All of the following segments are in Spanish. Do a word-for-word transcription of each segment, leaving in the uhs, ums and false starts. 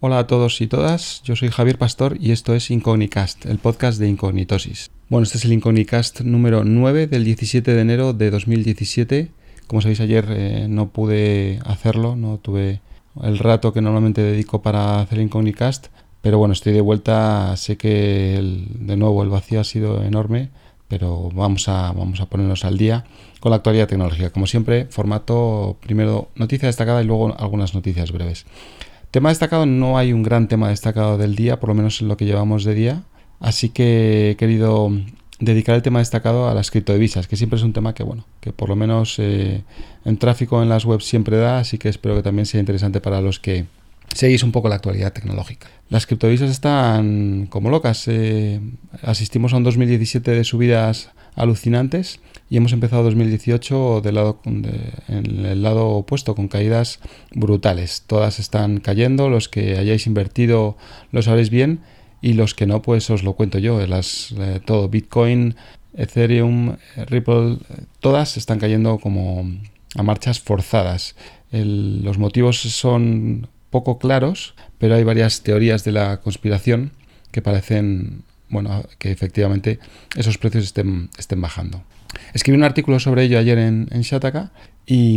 Hola a todos y todas, yo soy Javier Pastor y esto es Incognicast, el podcast de Incognitosis. Bueno, este es el Incognicast número nueve del diecisiete de enero de dos mil diecisiete. Como sabéis, ayer eh, no pude hacerlo, no tuve el rato que normalmente dedico para hacer Incognicast, pero bueno, estoy de vuelta. Sé que el, de nuevo el vacío ha sido enorme, pero vamos a, vamos a ponernos al día con la actualidad tecnológica. Como siempre, formato primero noticia destacada y luego algunas noticias breves. Tema destacado, no hay un gran tema destacado del día, por lo menos en lo que llevamos de día, así que he querido dedicar el tema destacado a las criptodivisas, que siempre es un tema que, bueno, que por lo menos eh, en tráfico en las webs siempre da, así que espero que también sea interesante para los que seguís un poco la actualidad tecnológica. Las criptodivisas están como locas, eh, asistimos a un dos mil diecisiete de subidas alucinantes y hemos empezado dos mil dieciocho del lado, de, en el lado opuesto, con caídas brutales. Todas están cayendo, los que hayáis invertido lo sabréis bien y los que no, pues os lo cuento yo. Las, eh, todo, Bitcoin, Ethereum, Ripple, todas están cayendo como a marchas forzadas. El, los motivos son poco claros, pero hay varias teorías de la conspiración que parecen, bueno, que efectivamente esos precios estén, estén bajando. Escribí un artículo sobre ello ayer en, en Shataka y,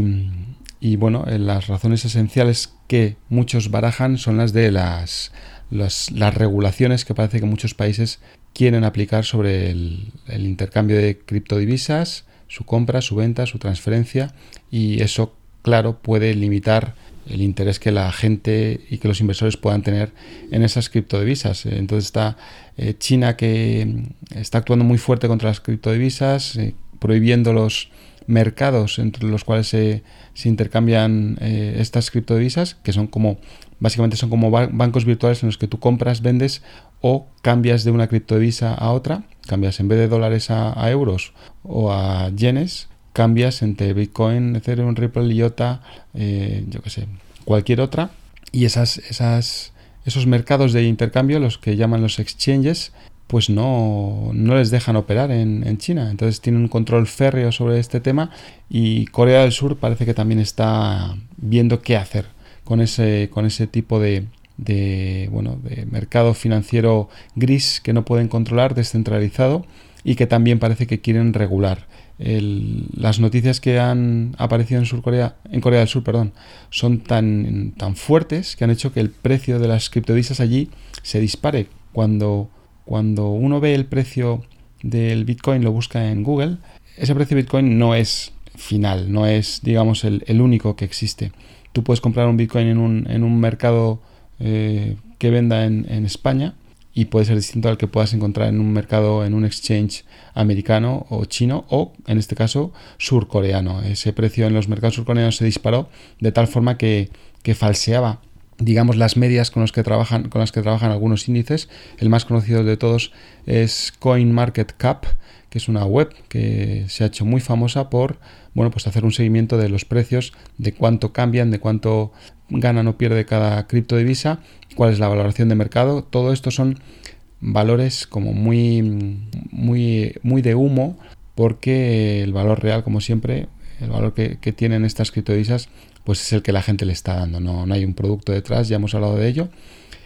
y bueno, las razones esenciales que muchos barajan son las de las, las, las regulaciones que parece que muchos países quieren aplicar sobre el, el intercambio de criptodivisas, su compra, su venta, su transferencia, y eso, claro, puede limitar el interés que la gente y que los inversores puedan tener en esas criptodivisas. Entonces está eh, China, que está actuando muy fuerte contra las criptodivisas, eh, prohibiendo los mercados entre los cuales se, se intercambian eh, estas criptodivisas, que son como, básicamente son como ba- bancos virtuales en los que tú compras, vendes o cambias de una criptodivisa a otra, cambias en vez de dólares a, a euros o a yenes, cambias entre Bitcoin, Ethereum, Ripple, I O T A, eh, yo qué sé, cualquier otra, y esas, esas, esos mercados de intercambio, los que llaman los exchanges, pues no, no les dejan operar en, en China. Entonces tienen un control férreo sobre este tema y Corea del Sur parece que también está viendo qué hacer con ese, con ese tipo de, de, bueno, de mercado financiero gris que no pueden controlar, descentralizado, y que también parece que quieren regular. El, las noticias que han aparecido en Sur Corea, en Corea del Sur, perdón, son tan, tan fuertes que han hecho que el precio de las criptodivisas allí se dispare. Cuando, cuando uno ve el precio del Bitcoin, lo busca en Google, ese precio de Bitcoin no es final, no es, digamos, el, el único que existe. Tú puedes comprar un Bitcoin en un, en un mercado eh, que venda en, en España, y puede ser distinto al que puedas encontrar en un mercado, en un exchange americano o chino, o en este caso surcoreano. Ese precio en los mercados surcoreanos se disparó de tal forma que, que falseaba, digamos, las medias con las que trabajan, con las que trabajan algunos índices. El más conocido de todos es CoinMarketCap, que es una web que se ha hecho muy famosa por, bueno, pues hacer un seguimiento de los precios, de cuánto cambian, de cuánto ganan o pierde cada criptodivisa, cuál es la valoración de mercado. Todo esto son valores como muy, muy, muy de humo, porque el valor real, como siempre, el valor que, que tienen estas criptodivisas, pues es el que la gente le está dando. No, no hay un producto detrás, ya hemos hablado de ello.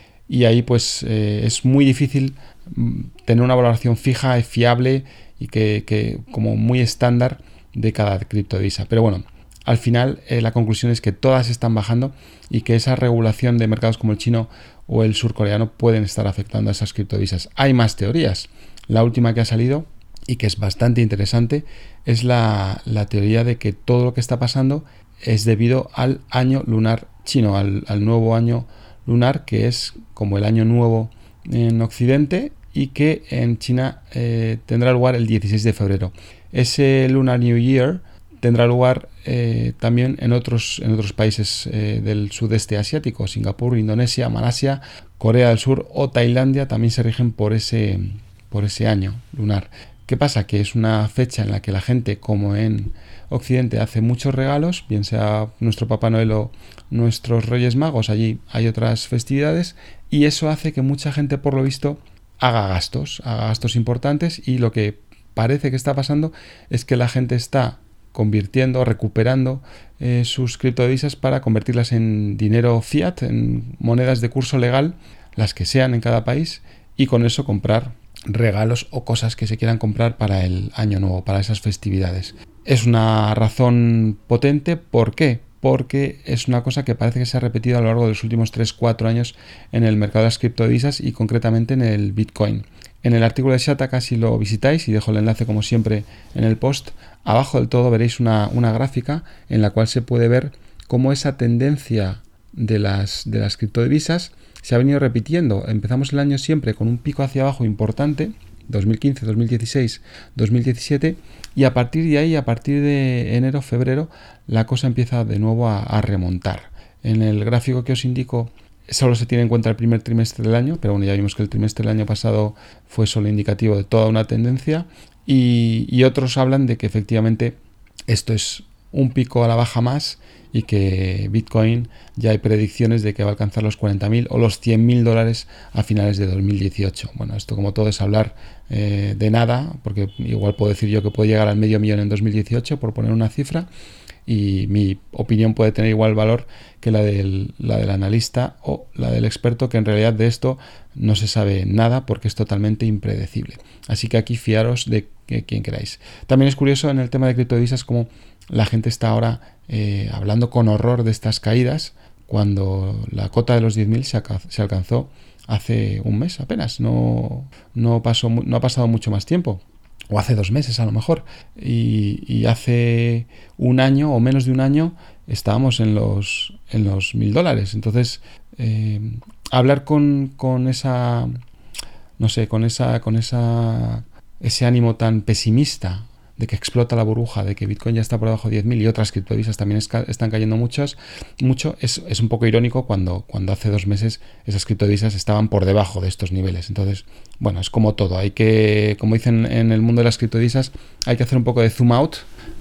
Y ahí pues eh, es muy difícil tener una valoración fija y fiable y que, que como muy estándar de cada criptodivisa. Pero bueno, al final eh, la conclusión es que todas están bajando y que esa regulación de mercados como el chino o el surcoreano pueden estar afectando a esas criptodivisas. Hay más teorías. La última que ha salido y que es bastante interesante es la, la teoría de que todo lo que está pasando es debido al año lunar chino, al, al nuevo año lunar, que es como el año nuevo en Occidente y que en China eh, tendrá lugar el dieciséis de febrero. Ese Lunar New Year tendrá lugar eh, también en otros, en otros países eh, del sudeste asiático. Singapur, Indonesia, Malasia, Corea del Sur o Tailandia también se rigen por ese, por ese año lunar. ¿Qué pasa? Que es una fecha en la que la gente, como en Occidente, hace muchos regalos, bien sea nuestro Papá Noel o nuestros Reyes Magos. Allí hay otras festividades y eso hace que mucha gente, por lo visto, haga gastos, haga gastos importantes, y lo que parece que está pasando es que la gente está convirtiendo, recuperando eh, sus criptodivisas para convertirlas en dinero fiat, en monedas de curso legal, las que sean en cada país, y con eso comprar regalos o cosas que se quieran comprar para el año nuevo, para esas festividades. Es una razón potente. ¿Por qué? Porque es una cosa que parece que se ha repetido a lo largo de los últimos tres cuatro años en el mercado de las criptodivisas y concretamente en el Bitcoin. En el artículo de Shataka, si lo visitáis, y dejo el enlace como siempre en el post, abajo del todo veréis una, una gráfica en la cual se puede ver cómo esa tendencia de las, de las criptodivisas se ha venido repitiendo. Empezamos el año siempre con un pico hacia abajo importante, dos mil quince, dos mil dieciséis, dos mil diecisiete, y a partir de ahí, a partir de enero, febrero, la cosa empieza de nuevo a, a remontar. En el gráfico que os indico solo se tiene en cuenta el primer trimestre del año, pero bueno, ya vimos que el trimestre del año pasado fue solo indicativo de toda una tendencia, y, y otros hablan de que efectivamente esto es un pico a la baja más y que Bitcoin ya hay predicciones de que va a alcanzar los cuarenta mil o los cien mil dólares a finales de dos mil dieciocho. Bueno, esto como todo es hablar eh, de nada, porque igual puedo decir yo que puede llegar al medio millón en dos mil dieciocho, por poner una cifra, y mi opinión puede tener igual valor que la del, la del analista o la del experto, que en realidad de esto no se sabe nada porque es totalmente impredecible. Así que aquí fiaros de que, quien queráis. También es curioso en el tema de criptodivisas como la gente está ahora eh, hablando con horror de estas caídas, cuando la cota de los diez mil se, se alcanzó hace un mes apenas, no, no, pasó, no ha pasado mucho más tiempo, o hace dos meses a lo mejor, y, y hace un año o menos de un año estábamos en los en los mil dólares. Entonces, eh, hablar con, con esa, no sé, con esa, con esa, ese ánimo tan pesimista de que explota la burbuja, de que Bitcoin ya está por debajo de diez mil y otras criptodivisas también esca- están cayendo muchas, mucho, es, es un poco irónico cuando, cuando hace dos meses esas criptodivisas estaban por debajo de estos niveles. Entonces, bueno, es como todo. Hay que, como dicen en el mundo de las criptodivisas, hay que hacer un poco de zoom out,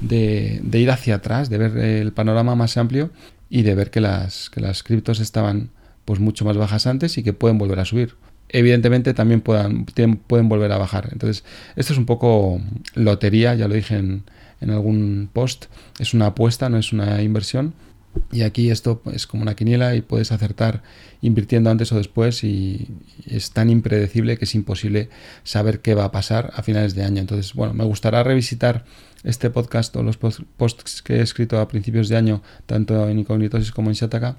de, de ir hacia atrás, de ver el panorama más amplio y de ver que las, que las criptos estaban pues mucho más bajas antes y que pueden volver a subir. Evidentemente también puedan, tienen, pueden volver a bajar. Entonces, esto es un poco lotería, ya lo dije en, en algún post, es una apuesta, no es una inversión. Y aquí esto es como una quiniela y puedes acertar invirtiendo antes o después, y es tan impredecible que es imposible saber qué va a pasar a finales de año. Entonces, bueno, me gustará revisitar este podcast o los posts que he escrito a principios de año, tanto en Incognitosis como en Shataka,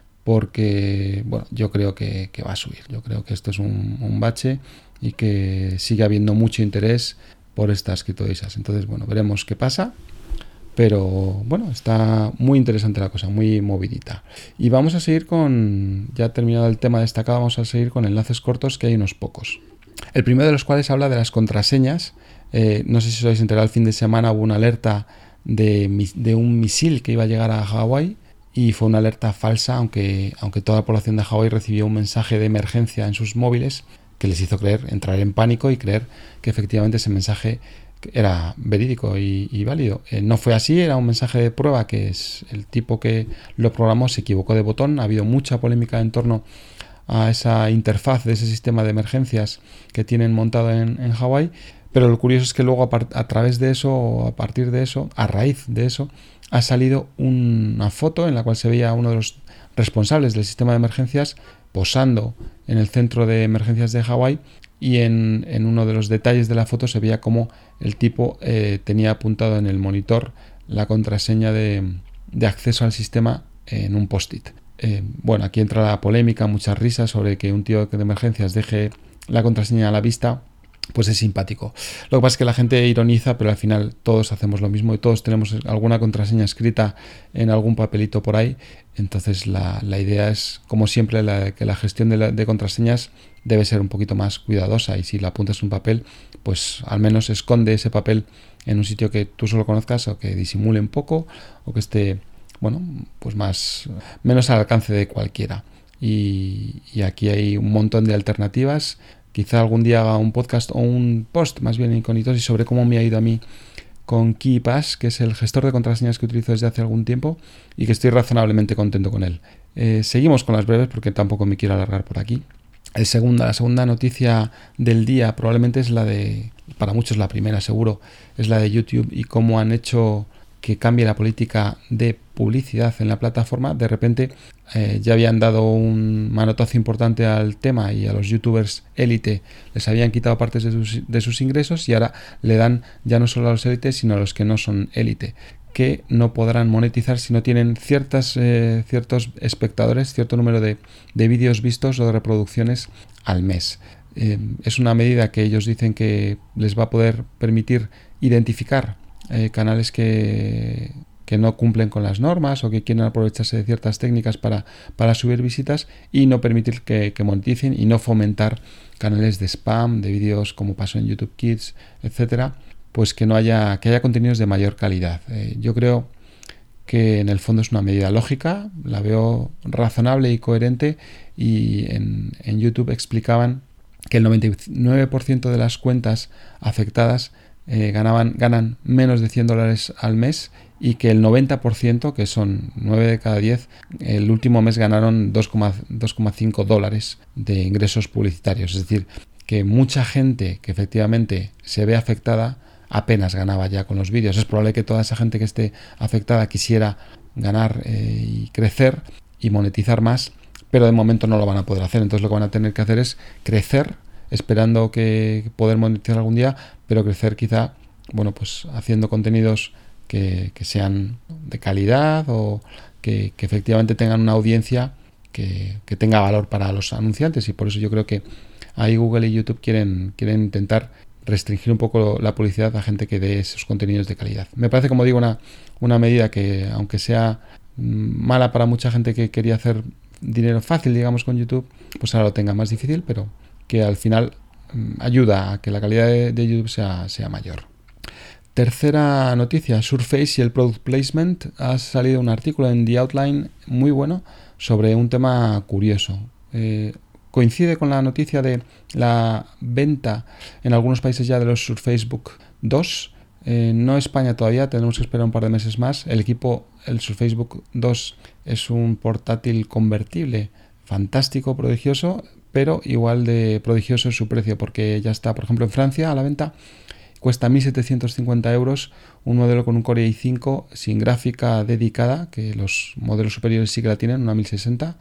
porque bueno, yo creo que, que va a subir. Yo creo que esto es un, un bache y que sigue habiendo mucho interés por estas criptodivisas. Entonces, bueno, veremos qué pasa. Pero bueno, está muy interesante la cosa, muy movidita. Y vamos a seguir con, ya terminado el tema destacado, vamos a seguir con enlaces cortos, que hay unos pocos. El primero de los cuales habla de las contraseñas. Eh, no sé si os habéis enterado, el fin de semana hubo una alerta de, de un misil que iba a llegar a Hawái. Y fue una alerta falsa, aunque, aunque toda la población de Hawái recibió un mensaje de emergencia en sus móviles que les hizo creer, entrar en pánico y creer que efectivamente ese mensaje era verídico y, y válido. Eh, no fue así, era un mensaje de prueba que es el tipo que lo programó se equivocó de botón. Ha habido mucha polémica en torno a esa interfaz de ese sistema de emergencias que tienen montado en, en Hawái, pero lo curioso es que luego a, a través de eso, o a partir de eso, a raíz de eso, ha salido una foto en la cual se veía a uno de los responsables del sistema de emergencias posando en el centro de emergencias de Hawái, y en, en uno de los detalles de la foto se veía como el tipo eh, tenía apuntado en el monitor la contraseña de, de acceso al sistema en un post-it. Eh, bueno, aquí entra la polémica, muchas risas sobre que un tío de emergencias deje la contraseña a la vista. Pues es simpático. Lo que pasa es que la gente ironiza, pero al final todos hacemos lo mismo y todos tenemos alguna contraseña escrita en algún papelito por ahí. Entonces la, la idea es, como siempre, la, que la gestión de, la, de contraseñas debe ser un poquito más cuidadosa, y si la apuntas en un papel, pues al menos esconde ese papel en un sitio que tú solo conozcas, o que disimule un poco, o que esté, bueno, pues más menos al alcance de cualquiera. Y, y aquí hay un montón de alternativas. Quizá algún día haga un podcast o un post, más bien Incognitosis, sobre cómo me ha ido a mí con KeePass, que es el gestor de contraseñas que utilizo desde hace algún tiempo y que estoy razonablemente contento con él. Eh, seguimos con las breves porque tampoco me quiero alargar por aquí. El segunda, la segunda noticia del día probablemente es la de, para muchos la primera seguro, es la de YouTube y cómo han hecho que cambie la política de publicidad en la plataforma. De repente eh, ya habían dado un manotazo importante al tema y a los youtubers élite les habían quitado partes de sus, de sus ingresos, y ahora le dan ya no solo a los élites sino a los que no son élite, que no podrán monetizar si no tienen ciertas, eh, ciertos espectadores, cierto número de, de vídeos vistos o de reproducciones al mes. Eh, es una medida que ellos dicen que les va a poder permitir identificar eh, canales que, que no cumplen con las normas o que quieren aprovecharse de ciertas técnicas para, para subir visitas, y no permitir que, que moneticen, y no fomentar canales de spam, de vídeos como pasó en YouTube Kids, etcétera, pues que no haya, que haya contenidos de mayor calidad. Eh, yo creo que en el fondo es una medida lógica, la veo razonable y coherente, y en, en YouTube explicaban que el noventa y nueve por ciento de las cuentas afectadas eh, ganaban, ganan menos de cien dólares al mes, y que el noventa por ciento, que son nueve de cada diez, el último mes ganaron dos coma cinco dólares de ingresos publicitarios. Es decir, que mucha gente que efectivamente se ve afectada apenas ganaba ya con los vídeos. Es probable que toda esa gente que esté afectada quisiera ganar eh, y crecer y monetizar más, pero de momento no lo van a poder hacer. Entonces lo que van a tener que hacer es crecer, esperando que poder monetizar algún día, pero crecer quizá, bueno, pues haciendo contenidos que, que sean de calidad, o que, que efectivamente tengan una audiencia que, que tenga valor para los anunciantes. Y por eso yo creo que ahí Google y YouTube quieren, quieren intentar restringir un poco la publicidad a gente que dé esos contenidos de calidad. Me parece, como digo, una, una medida que, aunque sea mala para mucha gente que quería hacer dinero fácil, digamos, con YouTube, pues ahora lo tenga más difícil, pero que al final mmm, ayuda a que la calidad de, de YouTube sea, sea mayor. Tercera noticia, Surface y el Product Placement. Ha salido un artículo en The Outline muy bueno sobre un tema curioso. Eh, coincide con la noticia de la venta en algunos países ya de los Surface Book dos. Eh, no España todavía, tenemos que esperar un par de meses más. El equipo, el Surface Book dos, es un portátil convertible fantástico, prodigioso, pero igual de prodigioso es su precio, porque ya está, por ejemplo, en Francia a la venta. Cuesta mil setecientos cincuenta euros, un modelo con un Core i cinco sin gráfica dedicada, que los modelos superiores sí que la tienen, una mil sesenta,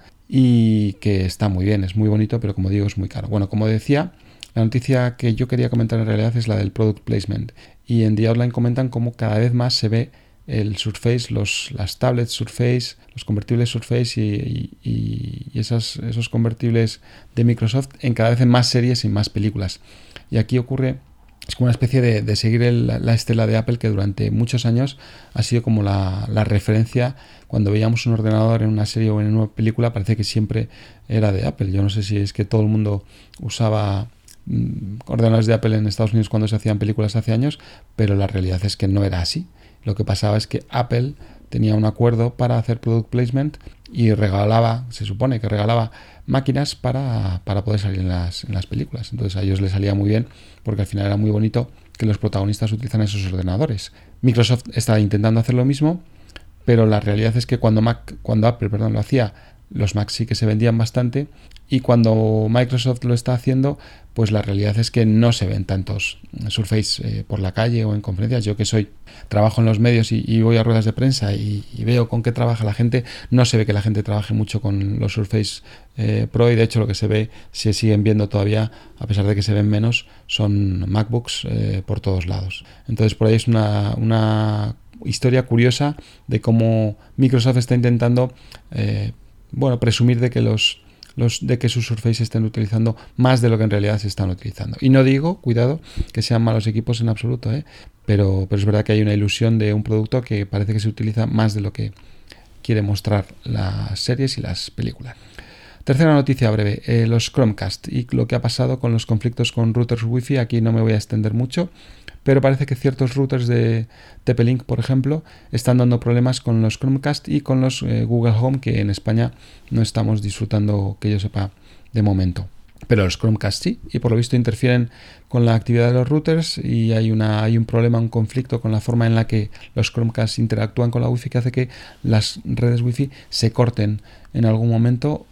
y que está muy bien, es muy bonito, pero como digo, es muy caro. Bueno, como decía, la noticia que yo quería comentar en realidad es la del Product Placement, y en The Outline comentan cómo cada vez más se ve el Surface, los, las tablets Surface, los convertibles Surface y, y, y esas, esos convertibles de Microsoft en cada vez en más series y más películas. Y aquí ocurre... Es como una especie de, de seguir el, la estela de Apple, que durante muchos años ha sido como la, la referencia. Cuando veíamos un ordenador en una serie o en una película, parece que siempre era de Apple. Yo no sé si es que todo el mundo usaba mmm, ordenadores de Apple en Estados Unidos cuando se hacían películas hace años, pero la realidad es que no era así. Lo que pasaba es que Apple tenía un acuerdo para hacer product placement y regalaba, se supone que regalaba máquinas para, para poder salir en las, en las películas. Entonces a ellos les salía muy bien, porque al final era muy bonito que los protagonistas utilizan esos ordenadores. Microsoft está intentando hacer lo mismo, pero la realidad es que cuando Mac, cuando Apple, perdón, lo hacía, los Macs sí que se vendían bastante, y cuando Microsoft lo está haciendo, pues la realidad es que no se ven tantos Surface eh, por la calle o en conferencias. Yo que soy, trabajo en los medios y, y voy a ruedas de prensa y, y veo con qué trabaja la gente, no se ve que la gente trabaje mucho con los Surface eh, Pro, y de hecho lo que se ve, se siguen viendo todavía, a pesar de que se ven menos, son MacBooks eh, por todos lados. Entonces por ahí es una, una historia curiosa de cómo Microsoft está intentando eh, bueno, presumir de que los, los de que sus Surface estén utilizando más de lo que en realidad se están utilizando. Y no digo, cuidado, que sean malos equipos en absoluto, ¿eh? pero, pero es verdad que hay una ilusión de un producto que parece que se utiliza más de lo que quiere mostrar las series y las películas. Tercera noticia breve, eh, los Chromecast y lo que ha pasado con los conflictos con routers Wi-Fi. Aquí no me voy a extender mucho, pero parece que ciertos routers de T P-Link, por ejemplo, están dando problemas con los Chromecast y con los eh, Google Home, que en España no estamos disfrutando, que yo sepa, de momento. Pero los Chromecast sí, y por lo visto interfieren con la actividad de los routers, y hay, una, hay un problema, un conflicto con la forma en la que los Chromecast interactúan con la Wi-Fi, que hace que las redes Wi-Fi se corten en algún momento,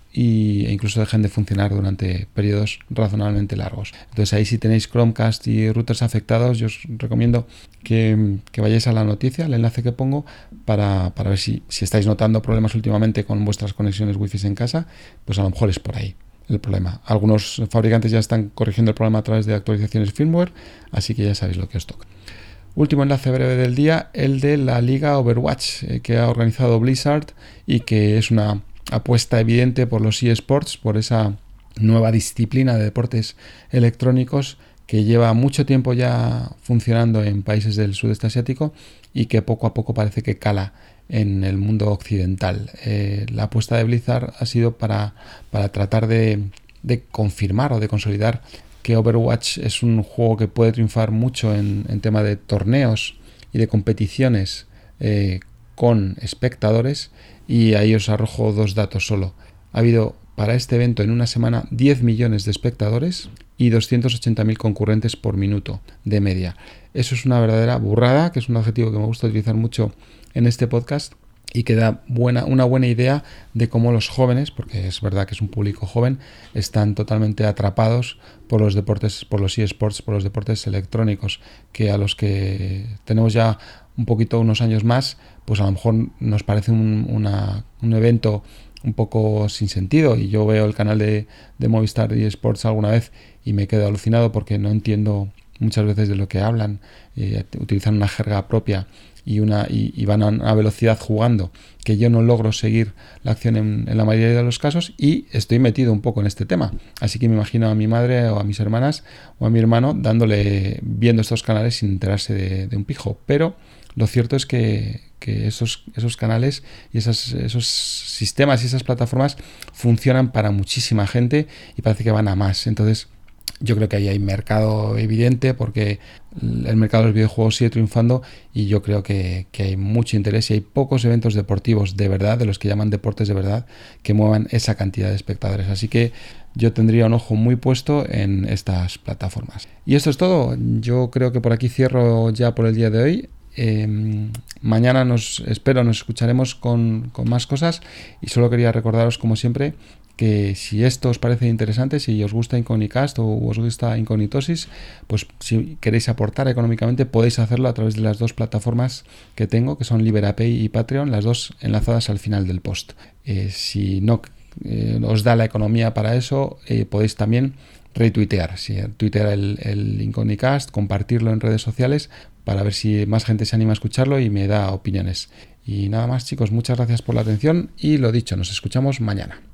y, e incluso dejen de funcionar durante periodos razonablemente largos. Entonces ahí si tenéis Chromecast y routers afectados, yo os recomiendo que, que vayáis a la noticia, el enlace que pongo, para, para ver si, si estáis notando problemas últimamente con vuestras conexiones Wi-Fi en casa, pues a lo mejor es por ahí el problema. Algunos fabricantes ya están corrigiendo el problema a través de actualizaciones firmware, así que ya sabéis lo que os toca. Último enlace breve del día, el de la Liga Overwatch, eh, que ha organizado Blizzard y que es una apuesta evidente por los eSports, por esa nueva disciplina de deportes electrónicos que lleva mucho tiempo ya funcionando en países del sudeste asiático y que poco a poco parece que cala en el mundo occidental. Eh, la apuesta de Blizzard ha sido para, para tratar de, de confirmar o de consolidar que Overwatch es un juego que puede triunfar mucho en, en tema de torneos y de competiciones eh, con espectadores, y ahí os arrojo dos datos solo. Ha habido para este evento en una semana diez millones de espectadores y doscientos ochenta mil concurrentes por minuto de media. Eso es una verdadera burrada, que es un adjetivo que me gusta utilizar mucho en este podcast y que da buena, una buena idea de cómo los jóvenes, porque es verdad que es un público joven, están totalmente atrapados por los deportes, por los eSports, por los deportes electrónicos, que a los que tenemos ya un poquito unos años más, pues a lo mejor nos parece un, una, un evento un poco sin sentido, y yo veo el canal de, de Movistar eSports alguna vez y me quedo alucinado porque no entiendo muchas veces de lo que hablan, eh, utilizan una jerga propia y, una, y, y van a una velocidad jugando que yo no logro seguir la acción en, en la mayoría de los casos, y estoy metido un poco en este tema, así que me imagino a mi madre o a mis hermanas o a mi hermano dándole, viendo estos canales sin enterarse de, de un pijo. Pero lo cierto es que, que esos, esos canales y esas, esos sistemas y esas plataformas funcionan para muchísima gente y parece que van a más. Entonces yo creo que ahí hay mercado evidente, porque el mercado de los videojuegos sigue triunfando, y yo creo que, que hay mucho interés y hay pocos eventos deportivos de verdad, de los que llaman deportes de verdad, que muevan esa cantidad de espectadores. Así que yo tendría un ojo muy puesto en estas plataformas. Y esto es todo. Yo creo que por aquí cierro ya por el día de hoy. Eh, mañana nos espero, nos escucharemos con, con más cosas, y solo quería recordaros, como siempre, que si esto os parece interesante, si os gusta Incognicast o os gusta Incognitosis, pues si queréis aportar económicamente podéis hacerlo a través de las dos plataformas que tengo, que son Liberapay y Patreon, las dos enlazadas al final del post. Eh, si no eh, os da la economía para eso, eh, podéis también retuitear, si tuitear el, el Incognicast, compartirlo en redes sociales para ver si más gente se anima a escucharlo y me da opiniones. Y nada más, chicos, muchas gracias por la atención y lo dicho, nos escuchamos mañana.